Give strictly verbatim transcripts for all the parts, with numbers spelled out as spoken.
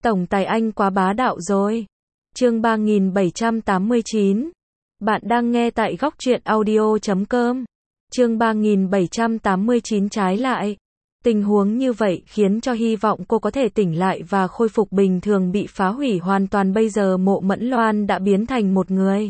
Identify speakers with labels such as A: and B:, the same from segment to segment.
A: Tổng tài anh quá bá đạo rồi. Chương ba nghìn bảy trăm tám mươi chín. Bạn đang nghe tại góc truyện audio chấm com. Chương ba nghìn bảy trăm tám mươi chín trái lại. Tình huống như vậy khiến cho hy vọng cô có thể tỉnh lại và khôi phục bình thường bị phá hủy hoàn toàn. Bây giờ Mộ Mẫn Loan đã biến thành một người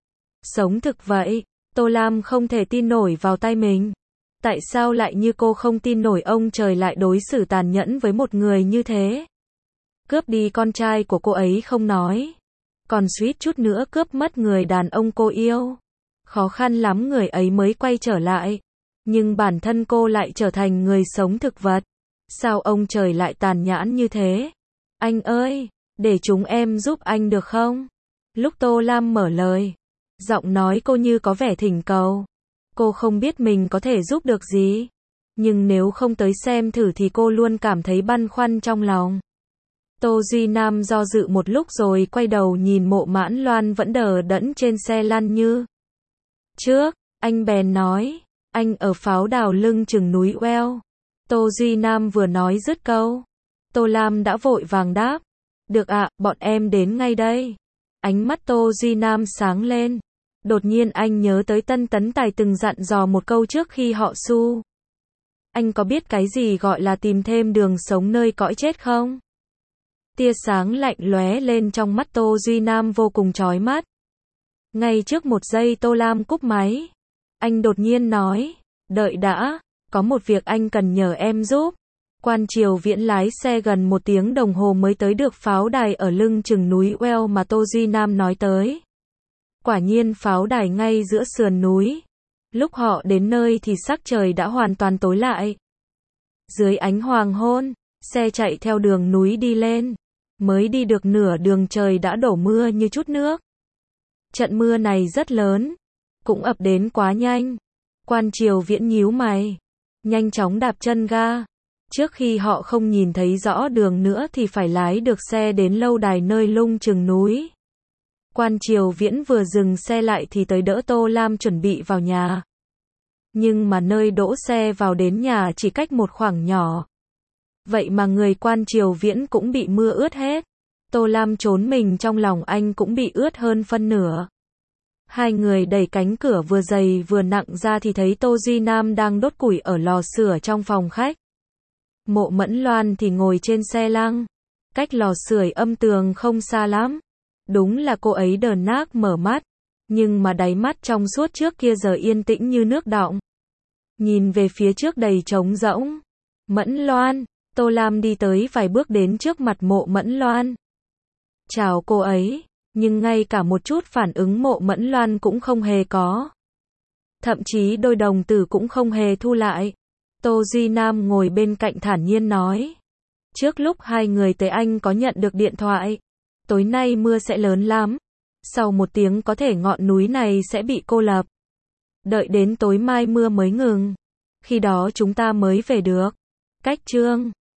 A: sống thực vậy. Tô Lam không thể tin nổi vào tay mình. Tại sao lại như cô không tin nổi ông trời lại đối xử tàn nhẫn với một người như thế? Cướp đi con trai của cô ấy không nói, còn suýt chút nữa cướp mất người đàn ông cô yêu. Khó khăn lắm người ấy mới quay trở lại, nhưng bản thân cô lại trở thành người sống thực vật. Sao ông trời lại tàn nhẫn như thế? Anh ơi, để chúng em giúp anh được không? Lúc Tô Lam mở lời, giọng nói cô như có vẻ thỉnh cầu. Cô không biết mình có thể giúp được gì, nhưng nếu không tới xem thử thì cô luôn cảm thấy băn khoăn trong lòng. Tô Duy Nam do dự một lúc rồi quay đầu nhìn Mộ Mẫn Loan vẫn đờ đẫn trên xe lăn như trước. Anh bèn nói, anh ở pháo đài lưng chừng núi Well. Tô Duy Nam vừa nói dứt câu, Tô Lam đã vội vàng đáp, được ạ, bọn em đến ngay đây. Ánh mắt Tô Duy Nam sáng lên. Đột nhiên anh nhớ tới Tân Tấn Tài từng dặn dò một câu trước khi họ su. Anh có biết cái gì gọi là tìm thêm đường sống nơi cõi chết không? Tia sáng lạnh lóe lên trong mắt Tô Duy Nam vô cùng chói mắt. Ngay trước một giây Tô Lam cúp máy, anh đột nhiên nói, đợi đã, có một việc anh cần nhờ em giúp. Quan Triều Viễn lái xe gần một tiếng đồng hồ mới tới được pháo đài ở lưng chừng núi Well mà Tô Duy Nam nói tới. Quả nhiên pháo đài ngay giữa sườn núi. Lúc họ đến nơi thì sắc trời đã hoàn toàn tối lại. Dưới ánh hoàng hôn, xe chạy theo đường núi đi lên. Mới đi được nửa đường trời đã đổ mưa như chút nước. Trận mưa này rất lớn, cũng ập đến quá nhanh. Quan Triều Viễn nhíu mày, nhanh chóng đạp chân ga. Trước khi họ không nhìn thấy rõ đường nữa thì phải lái được xe đến lâu đài nơi lung chừng núi. Quan Triều Viễn vừa dừng xe lại thì tới đỡ Tô Lam chuẩn bị vào nhà. Nhưng mà nơi đỗ xe vào đến nhà chỉ cách một khoảng nhỏ. Vậy mà người Quan Triều Viễn cũng bị mưa ướt hết. Tô Lam trốn mình trong lòng anh cũng bị ướt hơn phân nửa. Hai người đẩy cánh cửa vừa dày vừa nặng ra thì thấy Tô Duy Nam đang đốt củi ở lò sưởi trong phòng khách. Mộ Mẫn Loan thì ngồi trên xe lăng, cách lò sưởi âm tường không xa lắm. Đúng là cô ấy đờ nác mở mắt, nhưng mà đáy mắt trong suốt trước kia giờ yên tĩnh như nước đọng. Nhìn về phía trước đầy trống rỗng. Mẫn Loan, Tô Lam đi tới vài bước đến trước mặt Mộ Mẫn Loan. Chào cô ấy, nhưng ngay cả một chút phản ứng Mộ Mẫn Loan cũng không hề có. Thậm chí đôi đồng tử cũng không hề thu lại. Tô Duy Nam ngồi bên cạnh thản nhiên nói. Trước lúc hai người tới anh có nhận được điện thoại. Tối nay mưa sẽ lớn lắm. Sau một tiếng có thể ngọn núi này sẽ bị cô lập. Đợi đến tối mai mưa mới ngừng. Khi đó chúng ta mới về được. Cách chương